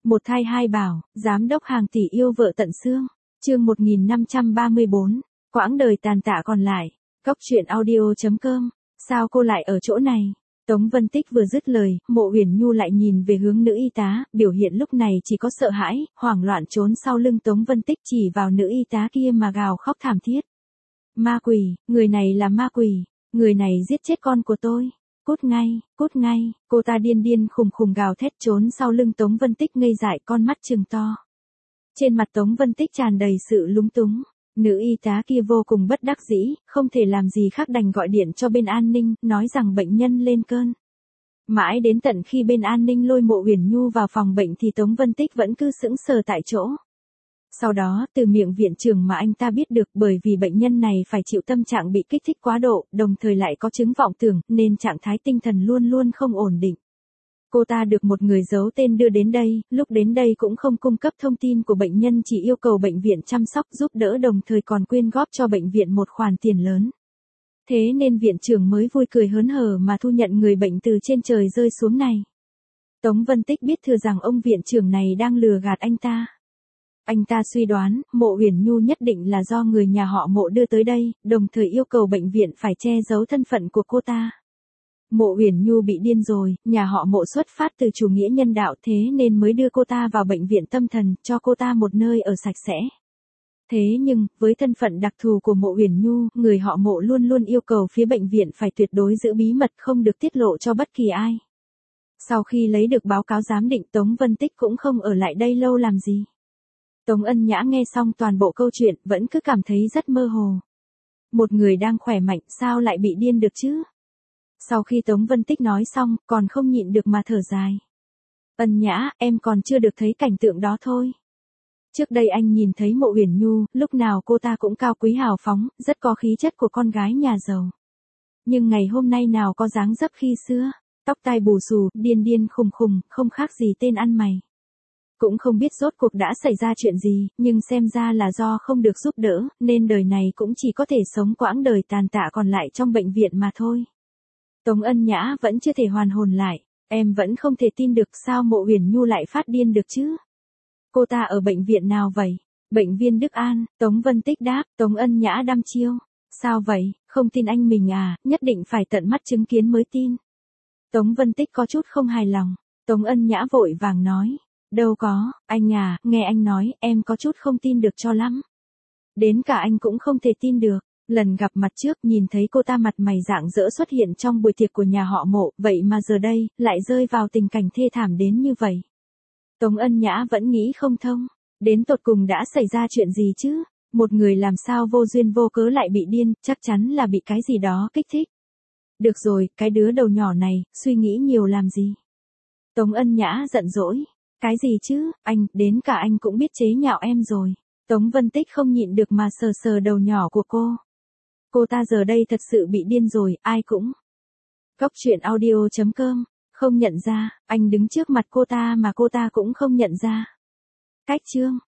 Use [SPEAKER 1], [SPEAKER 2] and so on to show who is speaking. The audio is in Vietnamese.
[SPEAKER 1] Một thai hai bảo, giám đốc hàng tỷ yêu vợ tận xương. Chương 1534, quãng đời tàn tạ còn lại. Cốc truyện audio.com. Sao cô lại ở chỗ này? Tống Vân Tích vừa dứt lời, Mộ Uyển Nhu lại nhìn về hướng nữ y tá, biểu hiện lúc này chỉ có sợ hãi, hoảng loạn trốn sau lưng Tống Vân Tích, chỉ vào nữ y tá kia mà gào khóc thảm thiết. Ma quỷ, người này là ma quỷ, người này giết chết con của tôi. Cút ngay, cô ta điên điên khùng khùng gào thét trốn sau lưng Tống Vân Tích ngây dại, con mắt trừng to. Trên mặt Tống Vân Tích tràn đầy sự lúng túng. Nữ y tá kia vô cùng bất đắc dĩ, không thể làm gì khác đành gọi điện cho bên an ninh, nói rằng bệnh nhân lên cơn. Mãi đến tận khi bên an ninh lôi Mộ Uyển Nhu vào phòng bệnh thì Tống Vân Tích vẫn cứ sững sờ tại chỗ. Sau đó, từ miệng viện trưởng mà anh ta biết được, bởi vì bệnh nhân này phải chịu tâm trạng bị kích thích quá độ, đồng thời lại có chứng vọng tưởng, nên trạng thái tinh thần luôn luôn không ổn định. Cô ta được một người giấu tên đưa đến đây, lúc đến đây cũng không cung cấp thông tin của bệnh nhân, chỉ yêu cầu bệnh viện chăm sóc giúp đỡ, đồng thời còn quyên góp cho bệnh viện một khoản tiền lớn. Thế nên viện trưởng mới vui cười hớn hở mà thu nhận người bệnh từ trên trời rơi xuống này. Tống Vân Tích biết thừa rằng ông viện trưởng này đang lừa gạt anh ta. Anh ta suy đoán, Mộ Uyển Nhu nhất định là do người nhà họ Mộ đưa tới đây, đồng thời yêu cầu bệnh viện phải che giấu thân phận của cô ta. Mộ Uyển Nhu bị điên rồi, nhà họ Mộ xuất phát từ chủ nghĩa nhân đạo, thế nên mới đưa cô ta vào bệnh viện tâm thần, cho cô ta một nơi ở sạch sẽ. Thế nhưng, với thân phận đặc thù của Mộ Uyển Nhu, người họ Mộ luôn luôn yêu cầu phía bệnh viện phải tuyệt đối giữ bí mật, không được tiết lộ cho bất kỳ ai. Sau khi lấy được báo cáo giám định, Tống Vân Tích cũng không ở lại đây lâu làm gì. Tống Ân Nhã nghe xong toàn bộ câu chuyện, vẫn cứ cảm thấy rất mơ hồ. Một người đang khỏe mạnh, sao lại bị điên được chứ? Sau khi Tống Vân Tích nói xong, còn không nhịn được mà thở dài. Ân Nhã, em còn chưa được thấy cảnh tượng đó thôi. Trước đây anh nhìn thấy Mộ Uyển Nhu, lúc nào cô ta cũng cao quý hào phóng, rất có khí chất của con gái nhà giàu. Nhưng ngày hôm nay nào có dáng dấp khi xưa, tóc tai bù xù, điên điên khùng khùng, không khác gì tên ăn mày. Cũng không biết rốt cuộc đã xảy ra chuyện gì, nhưng xem ra là do không được giúp đỡ, nên đời này cũng chỉ có thể sống quãng đời tàn tạ còn lại trong bệnh viện mà thôi. Tống Ân Nhã vẫn chưa thể hoàn hồn lại, em vẫn không thể tin được sao Mộ Uyển Nhu lại phát điên được chứ? Cô ta ở bệnh viện nào vậy? Bệnh viện Đức An, Tống Vân Tích đáp. Tống Ân Nhã đăm chiêu. Sao vậy, không tin anh mình à, nhất định phải tận mắt chứng kiến mới tin. Tống Vân Tích có chút không hài lòng. Tống Ân Nhã vội vàng nói. Đâu có, anh à, nghe anh nói, em có chút không tin được cho lắm. Đến cả anh cũng không thể tin được. Lần gặp mặt trước nhìn thấy cô ta mặt mày rạng rỡ xuất hiện trong buổi tiệc của nhà họ Mộ, vậy mà giờ đây, lại rơi vào tình cảnh thê thảm đến như vậy. Tống Ân Nhã vẫn nghĩ không thông, đến tột cùng đã xảy ra chuyện gì chứ? Một người làm sao vô duyên vô cớ lại bị điên, chắc chắn là bị cái gì đó kích thích. Được rồi, cái đứa đầu nhỏ này, suy nghĩ nhiều làm gì? Tống Ân Nhã giận dỗi. Cái gì chứ, anh, đến cả anh cũng biết chế nhạo em rồi. Tống Vân Tích không nhịn được mà sờ sờ đầu nhỏ của cô. Cô ta giờ đây thật sự bị điên rồi, ai cũng. Cốc truyện audio.com, không nhận ra, anh đứng trước mặt cô ta mà cô ta cũng không nhận ra. Cách chương.